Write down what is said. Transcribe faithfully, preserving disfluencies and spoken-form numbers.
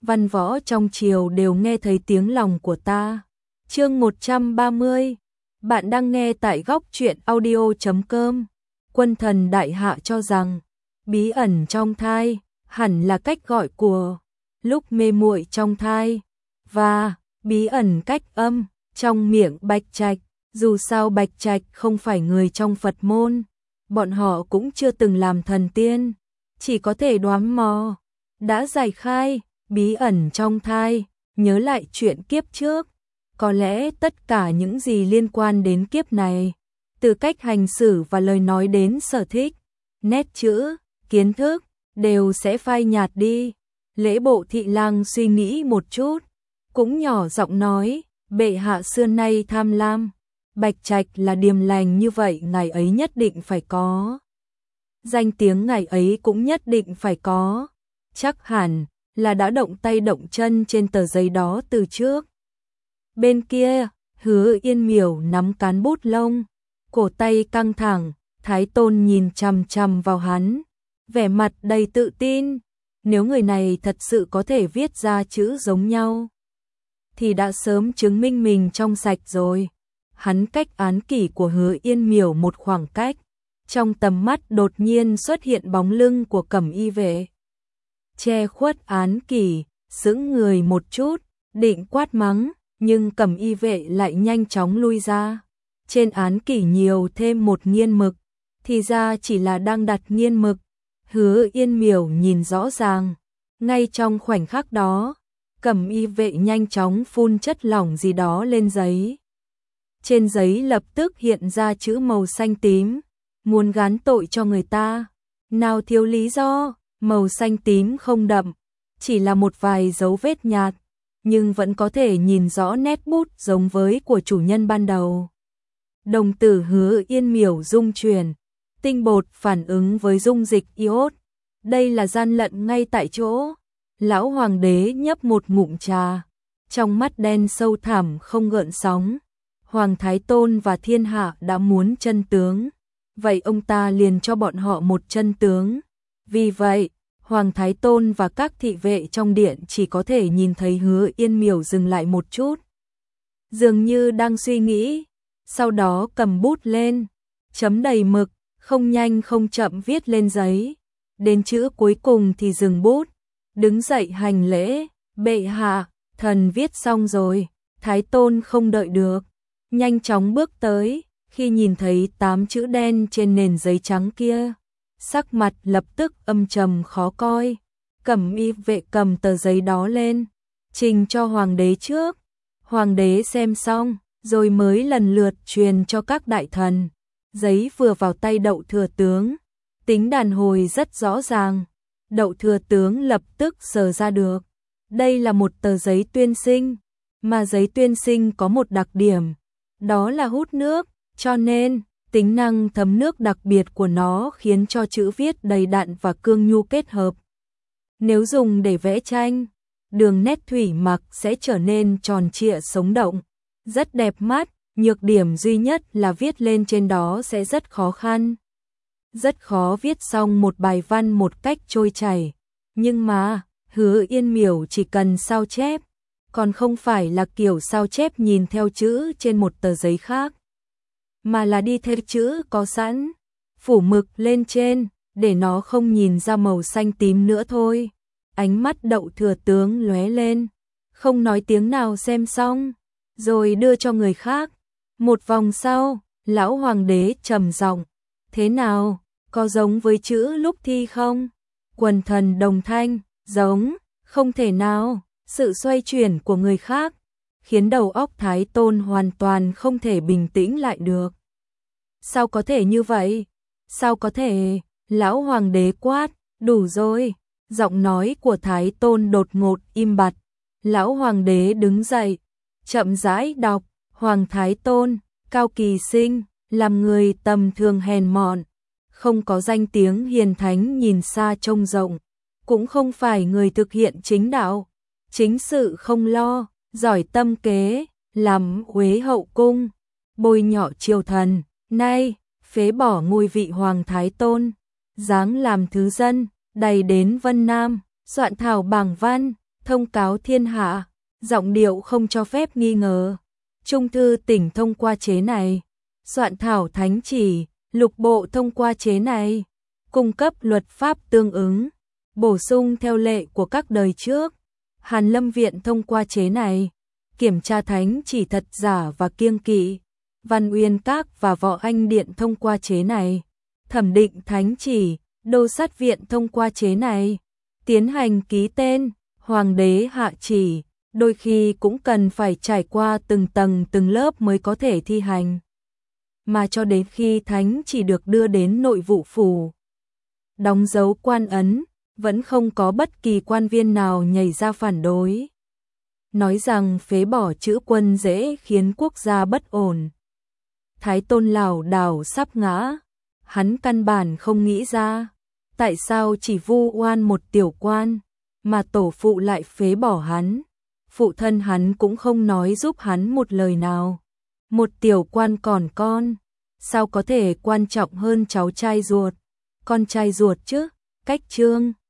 văn võ trong triều đều nghe thấy tiếng lòng của ta. Chương một trăm ba mươi. Bạn đang nghe tại góc truyện audio chấm com. Quân thần đại hạ cho rằng bí ẩn trong thai hẳn là cách gọi của lúc mê muội trong thai, và bí ẩn cách âm trong miệng Bạch Trạch. Dù sao Bạch Trạch không phải người trong Phật môn, bọn họ cũng chưa từng làm thần tiên, chỉ có thể đoán mò. Đã giải khai bí ẩn trong thai, nhớ lại chuyện kiếp trước, có lẽ tất cả những gì liên quan đến kiếp này, từ cách hành xử và lời nói đến sở thích, nét chữ, kiến thức, đều sẽ phai nhạt đi. Lễ Bộ Thị Lang suy nghĩ một chút, cũng nhỏ giọng nói, bệ hạ xưa nay tham lam, Bạch Trạch là điềm lành như vậy, ngày ấy nhất định phải có danh tiếng, ngày ấy cũng nhất định phải có, chắc hẳn là đã động tay động chân trên tờ giấy đó từ trước. Bên kia, Hứa Yên Miểu nắm cán bút lông, cổ tay căng thẳng, Thái Tôn nhìn chằm chằm vào hắn, vẻ mặt đầy tự tin. Nếu người này thật sự có thể viết ra chữ giống nhau, thì đã sớm chứng minh mình trong sạch rồi. Hắn cách án kỷ của Hứa Yên Miểu một khoảng cách, trong tầm mắt đột nhiên xuất hiện bóng lưng của Cẩm Y vệ. Che khuất án kỷ, sững người một chút, định quát mắng, nhưng Cẩm Y vệ lại nhanh chóng lui ra. Trên án kỷ nhiều thêm một nghiên mực, thì ra chỉ là đang đặt nghiên mực. Hứa Yên Miểu nhìn rõ ràng, ngay trong khoảnh khắc đó, Cẩm Y vệ nhanh chóng phun chất lỏng gì đó lên giấy. Trên giấy lập tức hiện ra chữ màu xanh tím, muốn gán tội cho người ta. Nào thiếu lý do, màu xanh tím không đậm, chỉ là một vài dấu vết nhạt, nhưng vẫn có thể nhìn rõ nét bút giống với của chủ nhân ban đầu. Đồng tử Hứa Yên Miểu rung chuyển, tinh bột phản ứng với dung dịch iốt. Đây là gian lận ngay tại chỗ. Lão hoàng đế nhấp một ngụm trà, trong mắt đen sâu thẳm không gợn sóng. Hoàng Thái Tôn và thiên hạ đã muốn chân tướng, vậy ông ta liền cho bọn họ một chân tướng. Vì vậy, Hoàng Thái Tôn và các thị vệ trong điện chỉ có thể nhìn thấy Hứa Yên Miểu dừng lại một chút, dường như đang suy nghĩ, sau đó cầm bút lên, chấm đầy mực, không nhanh không chậm viết lên giấy. Đến chữ cuối cùng thì dừng bút, đứng dậy hành lễ, bệ hạ, thần viết xong rồi. Thái Tôn không đợi được, nhanh chóng bước tới, khi nhìn thấy tám chữ đen trên nền giấy trắng kia, sắc mặt lập tức âm trầm khó coi. Cẩm Y vệ cầm tờ giấy đó lên, trình cho hoàng đế trước. Hoàng đế xem xong, rồi mới lần lượt truyền cho các đại thần. Giấy vừa vào tay Đậu thừa tướng, tính đàn hồi rất rõ ràng. Đậu thừa tướng lập tức sờ ra được, đây là một tờ giấy tuyên sinh, mà giấy tuyên sinh có một đặc điểm, đó là hút nước, cho nên tính năng thấm nước đặc biệt của nó khiến cho chữ viết đầy đặn và cương nhu kết hợp. Nếu dùng để vẽ tranh, đường nét thủy mặc sẽ trở nên tròn trịa sống động, rất đẹp mắt. Nhược điểm duy nhất là viết lên trên đó sẽ rất khó khăn. Rất khó viết xong một bài văn một cách trôi chảy. Nhưng mà, Hứa Yên Miểu chỉ cần sao chép, còn không phải là kiểu sao chép nhìn theo chữ trên một tờ giấy khác, mà là đi theo chữ có sẵn, phủ mực lên trên, để nó không nhìn ra màu xanh tím nữa thôi. Ánh mắt Đậu thừa tướng lóe lên, không nói tiếng nào xem xong, rồi đưa cho người khác. Một vòng sau, lão hoàng đế trầm giọng, thế nào, có giống với chữ lúc thi không? Quần thần đồng thanh, giống, không thể nào. Sự xoay chuyển của người khác khiến đầu óc Thái Tôn hoàn toàn không thể bình tĩnh lại được. Sao có thể như vậy? Sao có thể? Lão hoàng đế quát, đủ rồi. Giọng nói của Thái Tôn đột ngột im bặt. Lão hoàng đế đứng dậy, chậm rãi đọc. Hoàng Thái Tôn, Cao Kỳ Sinh, làm người tầm thường hèn mọn, không có danh tiếng hiền thánh nhìn xa trông rộng, cũng không phải người thực hiện chính đạo, chính sự không lo, giỏi tâm kế, làm uế hậu cung, bôi nhọ triều thần, nay phế bỏ ngôi vị Hoàng Thái Tôn, giáng làm thứ dân, đầy đến Vân Nam, soạn thảo bảng văn, thông cáo thiên hạ, giọng điệu không cho phép nghi ngờ. Trung thư tỉnh thông qua chế này, soạn thảo thánh chỉ, lục bộ thông qua chế này, cung cấp luật pháp tương ứng, bổ sung theo lệ của các đời trước. Hàn Lâm Viện thông qua chế này, kiểm tra thánh chỉ thật giả và kiêng kỵ. Văn Uyên Các và Võ Anh Điện thông qua chế này, thẩm định thánh chỉ. Đô Sát Viện thông qua chế này, tiến hành ký tên. Hoàng đế hạ chỉ, đôi khi cũng cần phải trải qua từng tầng từng lớp mới có thể thi hành. Mà cho đến khi thánh chỉ được đưa đến nội vụ phủ, đóng dấu quan ấn, vẫn không có bất kỳ quan viên nào nhảy ra phản đối. Nói rằng phế bỏ chữ quân dễ khiến quốc gia bất ổn. Thái Tôn lảo đảo sắp ngã, hắn căn bản không nghĩ ra, tại sao chỉ vu oan một tiểu quan, mà tổ phụ lại phế bỏ hắn. Phụ thân hắn cũng không nói giúp hắn một lời nào. Một tiểu quan còn con, sao có thể quan trọng hơn cháu trai ruột, con trai ruột chứ? Cách chương